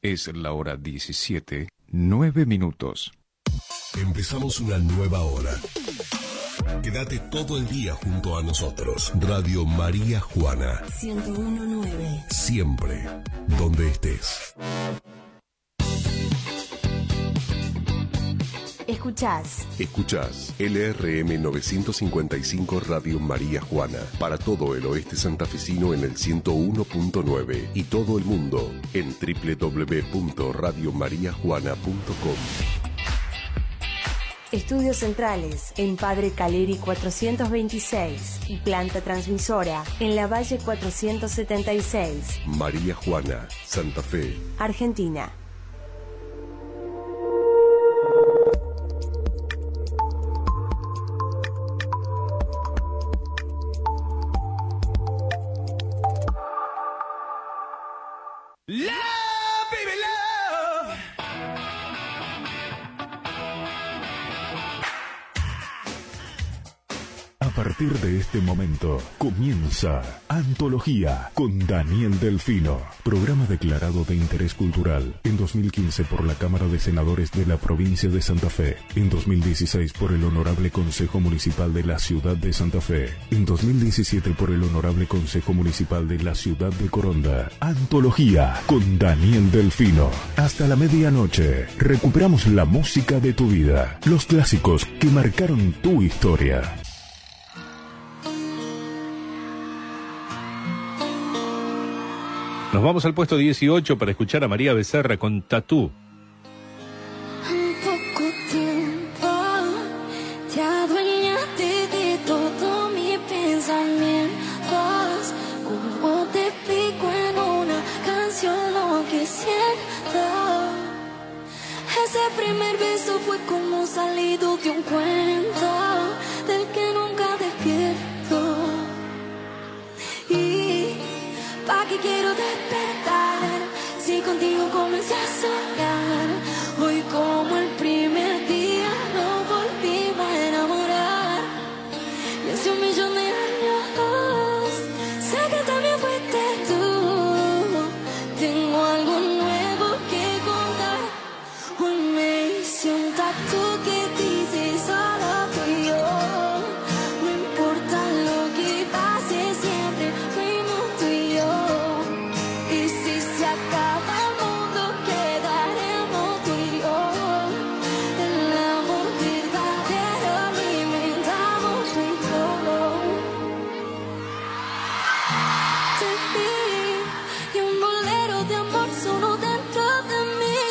Es la hora 17, 9 minutos. Empezamos una nueva hora. Quédate todo el día junto a nosotros. Radio María Juana. 101.9. Siempre, donde estés. Escuchás LRM 955 Radio María Juana. Para todo el oeste santafesino en el 101.9 y todo el mundo en www.radiomariajuana.com. Estudios centrales en Padre Caleri 426 y planta transmisora en La Valle 476. María Juana, Santa Fe, Argentina. A partir de este momento comienza Antología con Daniel Delfino, programa declarado de interés cultural en 2015 por la Cámara de Senadores de la provincia de Santa Fe, en 2016 por el Honorable Consejo Municipal de la Ciudad de Santa Fe, en 2017 por el Honorable Consejo Municipal de la Ciudad de Coronda. Antología con Daniel Delfino. Hasta la medianoche recuperamos la música de tu vida, los clásicos que marcaron tu historia. Nos vamos al puesto 18 para escuchar a María Becerra con Tatú. En poco tiempo te adueñaste de todos mis pensamientos. Como te explico en una canción lo que siento. Ese primer beso fue como salido de un cuento del que nunca despierto. Y ¿pa' qué quiero despertar si contigo comencé a soñar? Hoy como el primer día nos volvimos a enamorar. Y hace 1.000.000 de años sé que también fuiste tú. Tengo algo nuevo que contar. Hoy me hice un tatu que dice solo tú y yo. No importa lo que pase, siempre fuimos tú y yo. Y si se acaba el mundo, quedaremos tú y yo. El amor verdadero alimentamos tú y yo. Te vi y un bolero de amor sonó dentro de mí.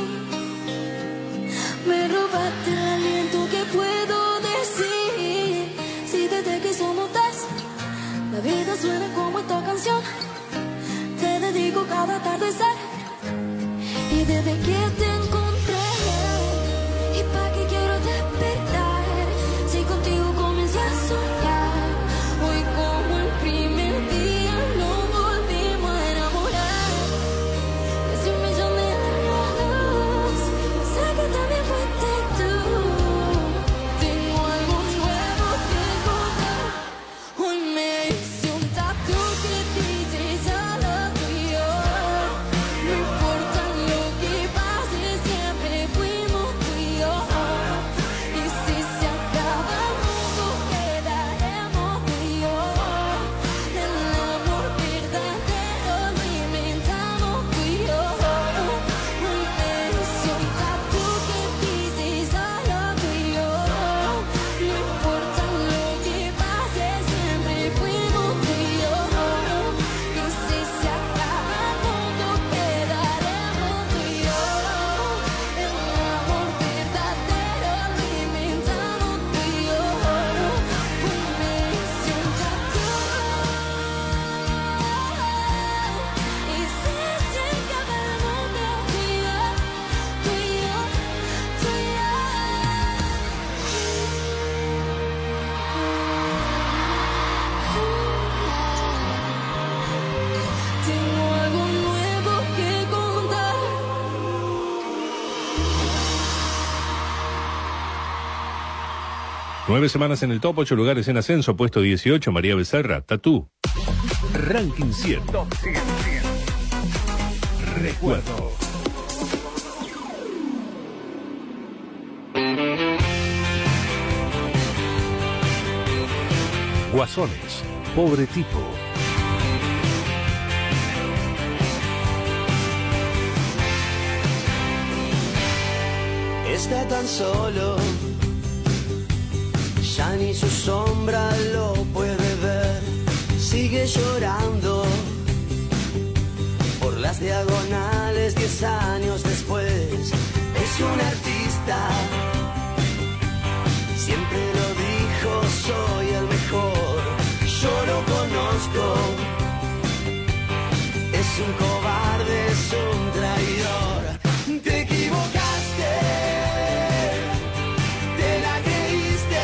Me robaste el aliento que puedo decir. Si desde que somos dos, la vida suena como esta canción. Te dedico cada atardecer. Y desde que te encontré, ¿y pa' qué quiero despertar si contigo comencé a soñar? Hoy como el primer día nos volvimos a enamorar. Y hace 1.000.000 de años sé que también fuiste tú. Tengo algo nuevo que contar. Hoy me hice un tatu que dice solo tú y yo. No importa lo que pase, siempre fuimos tú y yo. Y si se acaba el mundo, quedaremos tú y yo. El amor verdadero lo inventamos tú y yo. Hoy me hice un tatu que dice solo tú y yo. No importa lo que pase, siempre fuimos tú y yo. Y si se acaba el mundo, quedaremos tú y yo. El amor verdadero lo inventamos tú y yo. Hoy me hice un tatu. Y si se acaba el mundo, tú y yo, tú y yo, tú y yo. Tengo algo nuevo que contar. 9 semanas en el top, 8 lugares en ascenso, puesto 18, María Becerra, Tatú. Ranking 100. Recuerdo. Guasones, pobre tipo. Está tan solo, ya ni su sombra lo puede ver. Sigue llorando por las diagonales 10 años después. Es un artista, siempre lo dijo, soy el mejor. Yo lo conozco, es un cobarde, es un traidor. Te equivocaste, te la creíste.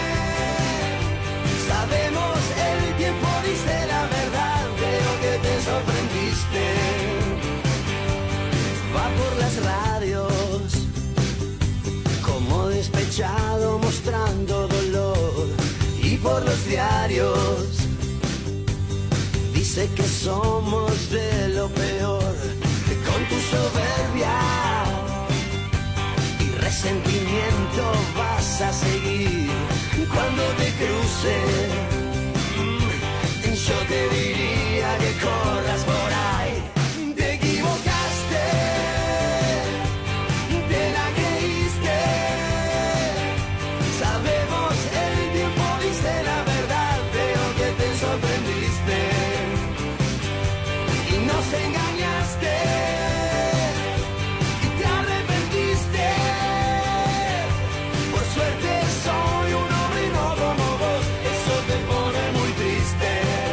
Sabemos, el tiempo dice la verdad, creo que te sorprendiste. Va por las radios como despechado mostrando dolor, y por los diarios dice que somos de lo peor. Con tu soberbia y resentimiento vas a seguir. Cuando te cruce, yo te diría que corras por ahí. Te equivocaste, te la creíste. Sabemos, el tiempo dice la verdad, creo que te sorprendiste y nos engañaste y te arrepentiste. Por suerte soy un hombre y no como vos, eso te pone muy triste.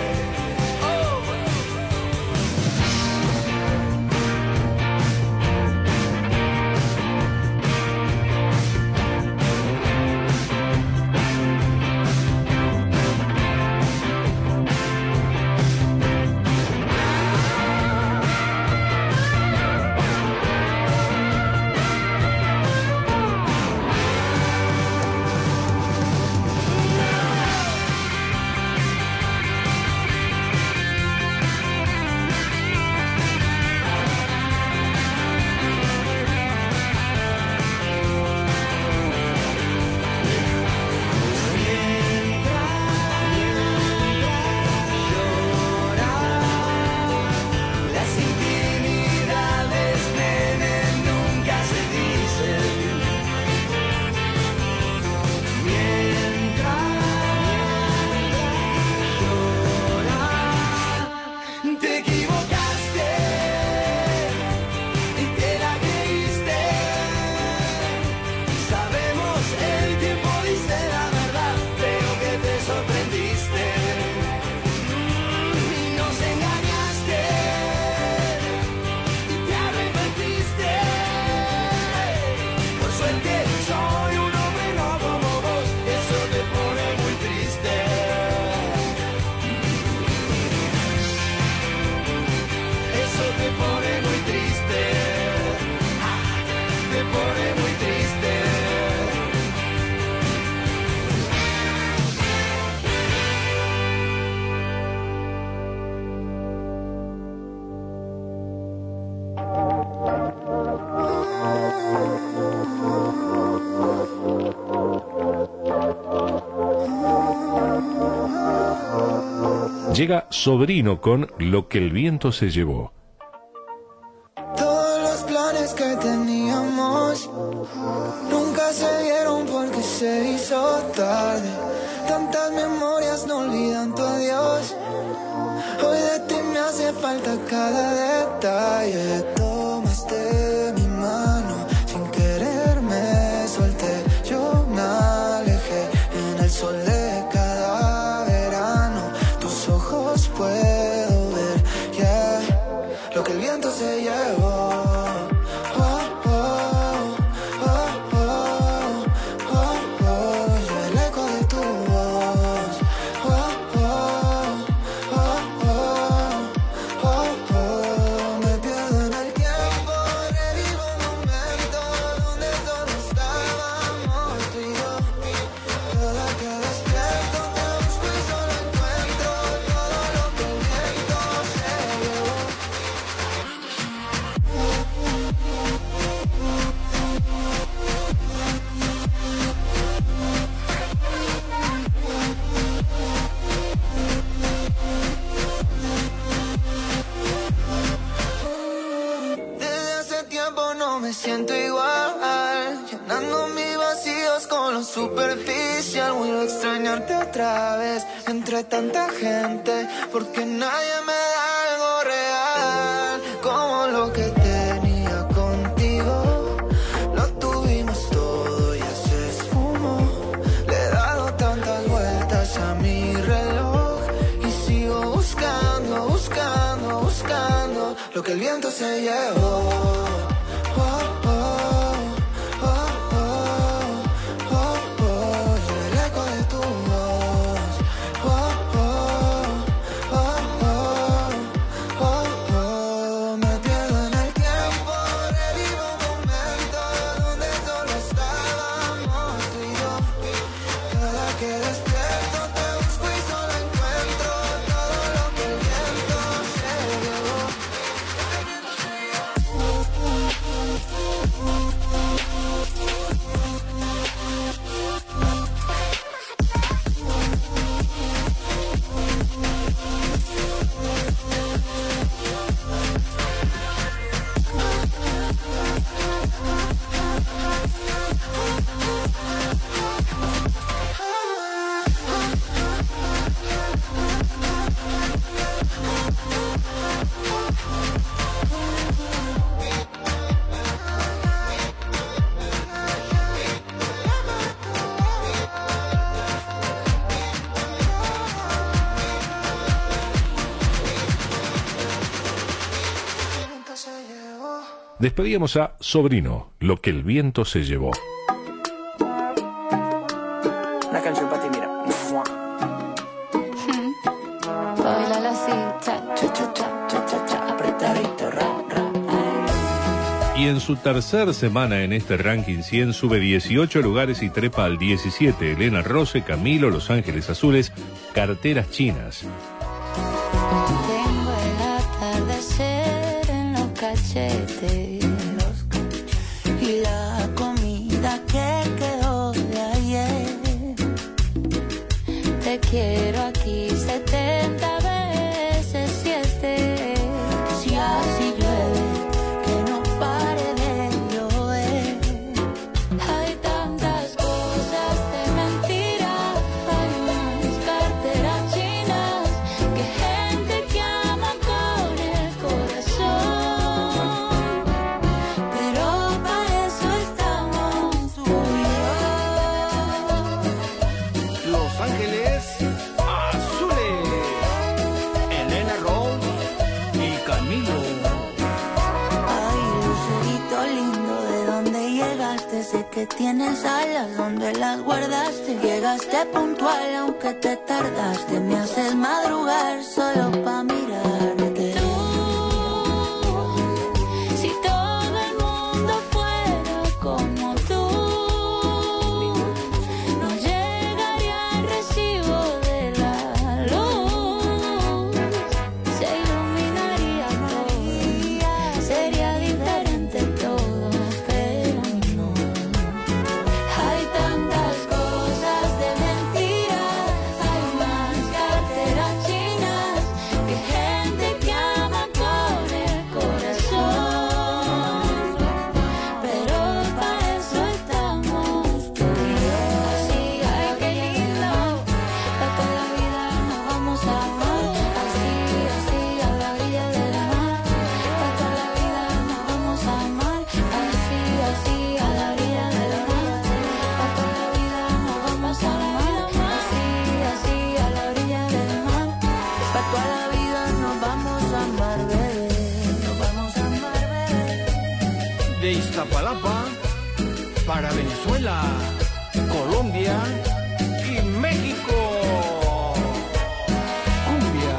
Llega Sobrino con Lo que el viento se llevó. Todos los planes que teníamos nunca se dieron porque se hizo tarde. Tantas memorias no olvidan tu adiós. Hoy de ti me hace falta cada detalle. Tomaste mi mano sin querer, me solté. Yo me alejé en el sol de cada verano. Tus ojos puedo ver, yeah, lo que el viento se llevó. Me pierdo en el tiempo. no me siento igual, llenando mis vacíos con lo superficial. Vuelvo a extrañarte otra vez entre tanta gente, porque nadie me da algo real como lo que tenía contigo. Lo tuvimos todo y se esfumó. Le he dado tantas vueltas a mi reloj y sigo buscando, buscando, buscando lo que el viento se llevó. Despedíamos a Sobrino, Lo que el viento se llevó. Una canción para ti, mira. Bailala así, cha, cha, cha, cha, cha, cha, cha, apretadito, ra, ra. Y en su tercer semana en este ranking 100 sube 18 lugares y trepa al 17. Elena Rose, Camilo, Los Ángeles Azules, Carteras Chinas. Tengo el atardecer en los cachetes y la comida que quedó de ayer. Te quiero aquí 70 veces 7. Si así llueve, que no pare de llover. Hay tantas cosas de mentira, hay más carteras chinas que gente que ama con el corazón. Pero para eso estamos tú y yo. Los Ángeles Azules, Elena Rose y Camilo. Ay, lucerito lindo, ¿de dónde llegaste? Sé que tienes alas, ¿dónde las guardaste? Llegaste puntual, aunque te tardaste. Me haces madrugar solo pa' mirarte. Tú, si todo el mundo fuera como tú, no llegaría el recibo de la luz. Se iluminaría todo, sería diferente todo, pero no. Hay tantas cosas de mentira, hay más carteras chinas que gente que ama con el corazón. Pero para eso estamos tú y yo. Así, ay, qué lindo, para toda la vida nos vamos a amar. Así, así, a la orilla del mar. Para toda la vida nos vamos a amar. Así, así, a la orilla del mar. Para toda la vida nos vamos a amar. Así, así, a la orilla del mar. Para toda la vida nos vamos a amar, bebé. Nos vamos a amar, bebé. De Iztapalapa para Venezuela, Colombia y México. Cumbia.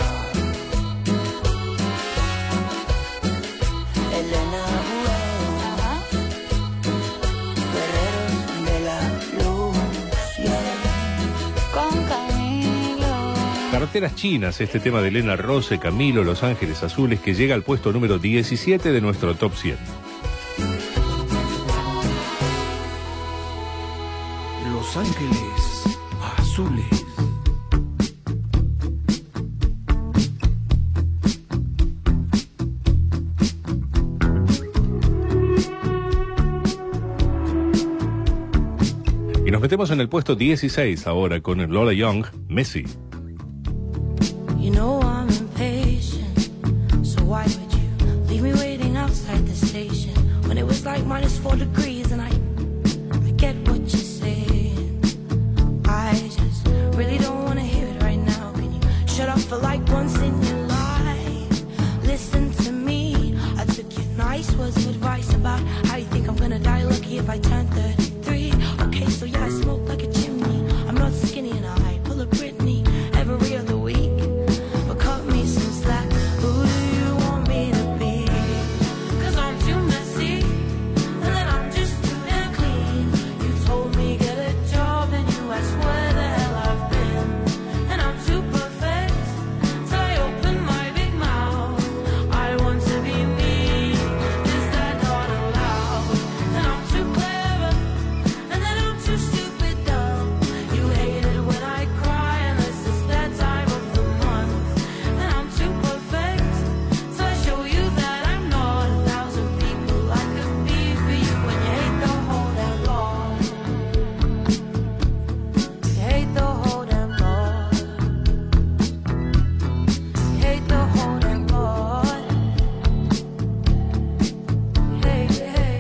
Elena Guerreros de la Luz, con Camilo. Carteras Chinas, este tema de Elena Rose, Camilo, Los Ángeles Azules, que llega al puesto número 17 de nuestro top 100. Los Ángeles Azules. metemos en el puesto 16 ahora con Lola Young, Messi. You know I'm impatient, so why would you leave me waiting outside the station when it was like -4 degrees and I get what you're saying. I just really don't want to hear it right now. Can you shut up for like once in your life? Listen to me, I took your nice words of advice about how you think I'm gonna die lucky if I turn 33. Okay, so yeah, I smoke like a chimney. I'm not skinny and I pull a Britney every other week. But cut me some slack, who do you want me to be? 'Cause I'm too messy, and then I'm just too damn clean. You told me get a job and you asked where the hell I've been. And I'm too perfect, so I open my big mouth. I want to be me, is that not allowed? And I'm too clever, and then I'm too stupid dumb. You hate it when I cry unless it's that time of the month. And I'm too perfect, so I show you that I'm not 1,000 people I could be for you. When you hate the whole damn lot, you hate the whole damn lot, you hate the whole damn lot, hey, hey.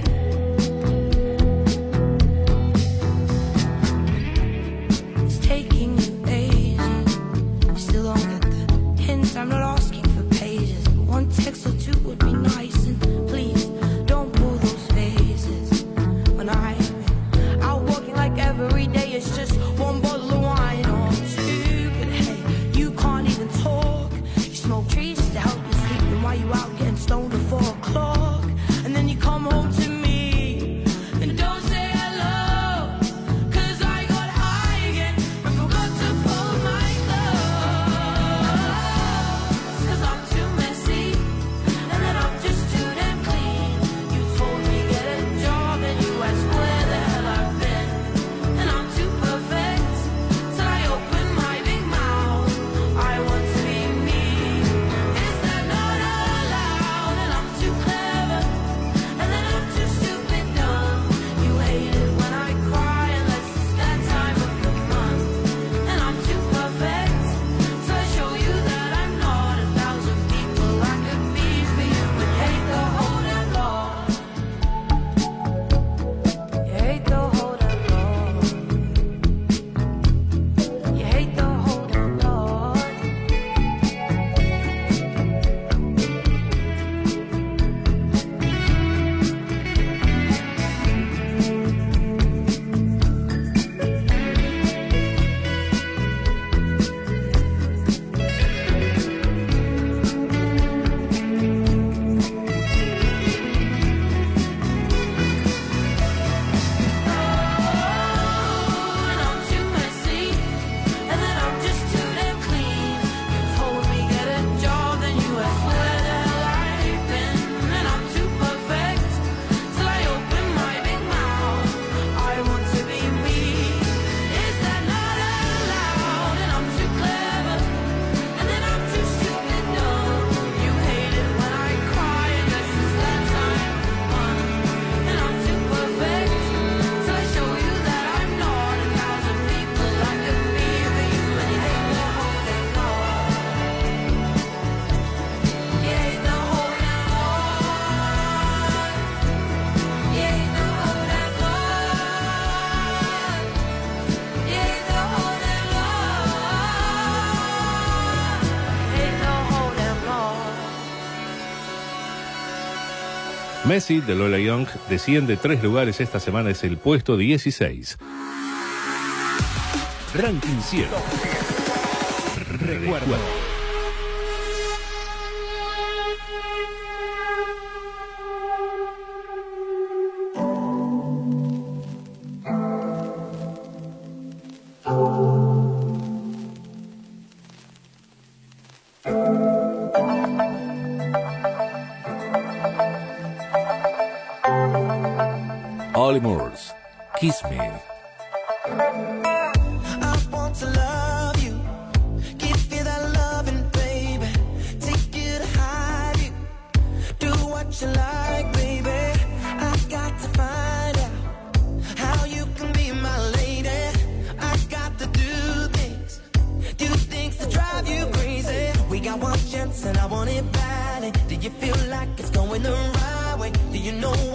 It's taking you ages, you still don't get the hint. I'm not asking for pages, but one text or two would be nice. And please, don't pull those faces when I'm out walking like every day. It's just one bottle of wine or two. But hey, you can't even talk. You smoke trees just to help you sleep. And while you out getting stoned at 4 o'clock, and then you come home to me and don't say hello. 'Cause I got high again and forgot to pull my clothes. 'Cause I'm too messy, and then I'm just too damn clean. You told me get a job and you asked where the hell I've been. And I'm too perfect, so I open my big mouth. I want to be me, is that not allowed? And I'm too clever, and then I'm too stupid dumb. You hate it when I cry unless it's that time of the month. And I'm too perfect, so I show you that I'm not 1,000 people I could be for you. But hate the whole damn lot, you hate the whole damn lot, you hate the whole damn lot. And I'm too messy, and then I'm just too damn clean. You told me get a job, then you asked where the hell I've been. And I'm too perfect, so I open my big mouth. I want to be me, is that not allowed? And I'm too clever, and then I'm too stupid dumb. You hate it when I cry unless it's that time of the month. And I'm too perfect, so I show you that I'm not 1,000 people I could be for you. And you hate the whole damn lot, you hate the whole damn lot, you hate the whole damn lot, you hate the whole damn lot, you hate the whole damn lot. Messi de Lola Young desciende 3 lugares esta semana, es el puesto 16. Ranking 100. Recuerda. Olly Murs, Kiss Me. I want to love you, give you that loving, baby. Take you to hide you, do what you like, baby. I got to find out how you can be my lady.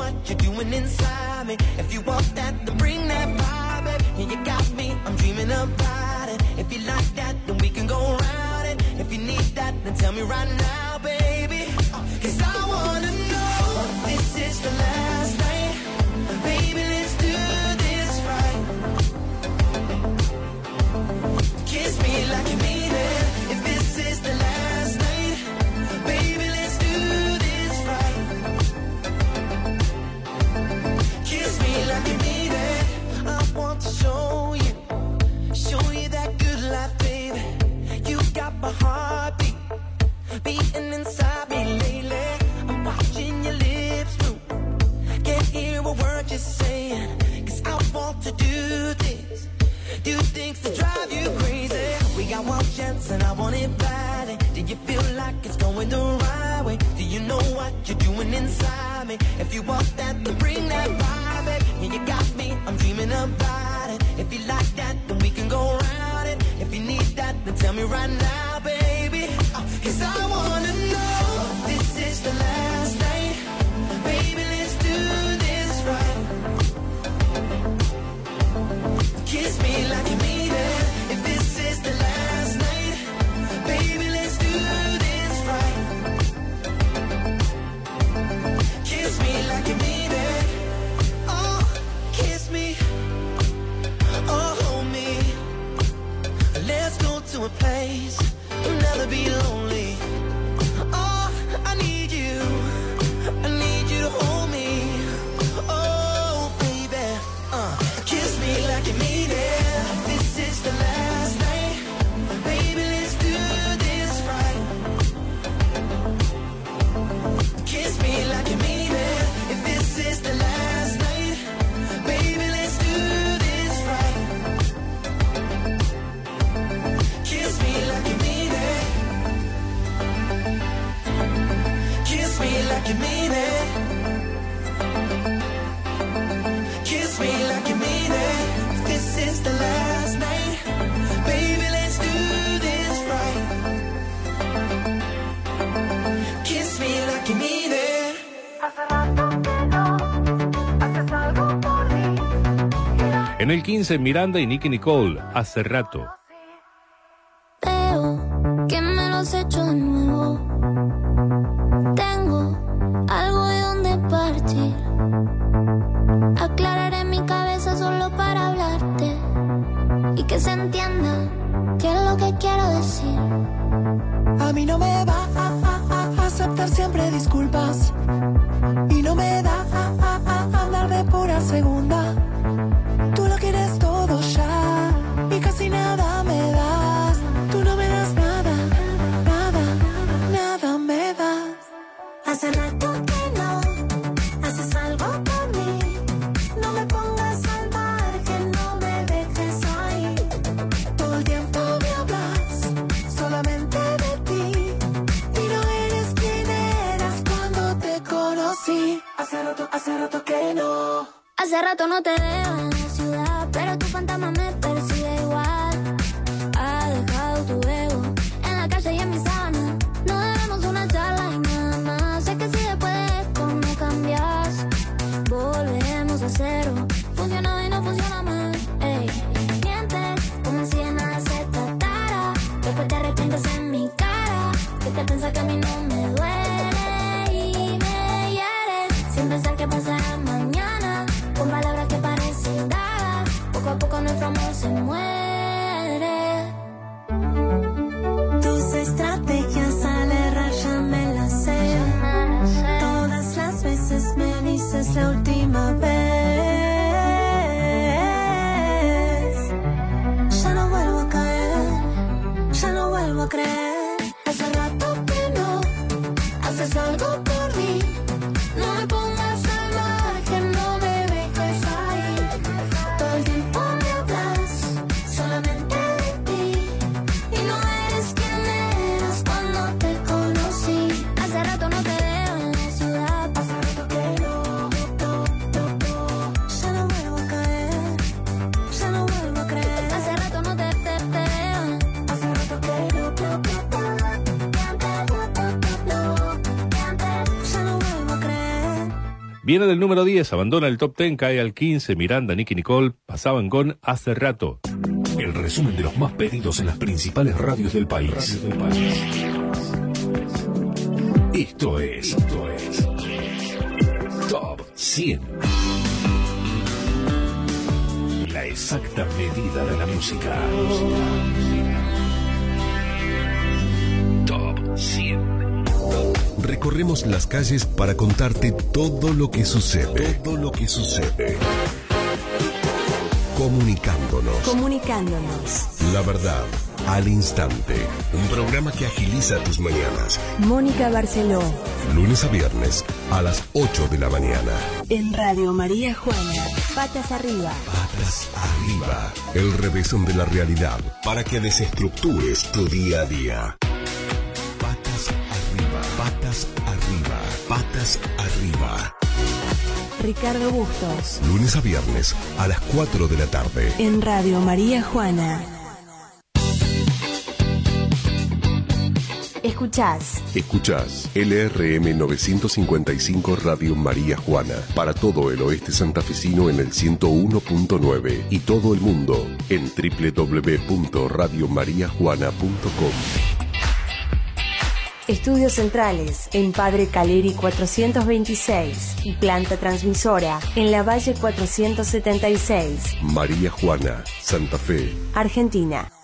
what you're doing inside me. If you want that, then bring that vibe, baby. Yeah, you got me, I'm dreaming about it. If you like that, then we can go round it. If you need that, then tell me right now, baby. 'Cause I wanna know if this is the last night. Baby, let's do this right. Kiss me like you mean it. If this is the last night, baby, let's do this right. Kiss me like you mean it. I want to show you that good life, baby. You got my heartbeat beating inside me lately. I'm watching your lips move, can't hear a word you're saying. 'Cause I want to do things that drive you crazy. We got one chance and I want it badly. Do you feel like it's going the right way? Do you know what you're doing inside me? If you want that, then bring that vibe, baby. Yeah, you got me, I'm dreaming about it. If you like that, then we can go round it. If you need that, then tell me right now, baby. 'Cause I wanna know this is the last night. Baby, let's do this right. Kiss me like you mean it. If this is the last night, baby, let's do this right. Kiss me like you mean it. Oh, kiss me. Oh, hold me. Let's go to a place I'll never be lonely. Oh, I need you to hold me. Oh, baby, kiss me like you mean it. This is the last night, baby, let's do this right. Kiss me like you mean it. If this is the last night, baby, let's do this right. Kiss me like you mean it. Kiss me like you mean it. Kiss me like you mean it. If this is the last night, baby, let's do this right. Kiss me like you mean it. Hace rato que no haces algo por mí. En el 15, Miranda y Nicki Nicole, Hace rato. Veo que me lo has hecho de nuevo. Tengo algo de donde partir. Aclararé mi cabeza solo para hablarte y que se entienda qué es lo que quiero decir. A mí no me va a aceptar siempre disculpas y no me da a andar de pura segunda. Tú lo quieres todo ya y casi nada me das. Tú no me das nada, nada, nada me das. Hace rato que no haces algo por mí. No me pongas al margen, que no me dejes ahí. Todo el tiempo me hablas solamente de ti y no eres quien eras cuando te conocí. Hace rato que no. Hace rato no te veo en la ciudad, pero tu fantasma me persigue igual. Ha dejado tu ego en la calle y en mi sábana. No debemos una charla y nada más. Sé que si después de esto no cambias, volvemos a cero. Funciona y no funciona más. Ey, mientes como si de nada se tratara. Después te arrepientes en mi cara, que te piensas que a mí no me duele y me hieres sin pensar que pasará mañana. Con palabras que parecen dadas, poco a poco nuestro amor Viene del número 10, abandona el top 10, cae al 15. Miranda, Nicki Nicole pasaban con Hace Rato. El resumen de los más pedidos en las principales radios del país. Esto es Top 100. La exacta medida de la música. Top 100. Recorremos las calles para contarte todo lo que sucede. Comunicándonos. La verdad al instante. Un programa que agiliza tus mañanas. Mónica Barceló. Lunes a viernes a las 8 de la mañana. En Radio María Juana. Patas arriba. Patas arriba. El revés de la realidad para que desestructures tu día a día. Patas arriba. Patas arriba. Patas arriba. Ricardo Bustos. Lunes a viernes a las 4 de la tarde. En Radio María Juana. Escuchás LRM 955 Radio María Juana para todo el oeste santafesino en el 101.9 y todo el mundo en www.radiomariajuana.com. Estudios centrales en Padre Caleri 426 y planta transmisora en la Valle 476. María Juana, Santa Fe, Argentina.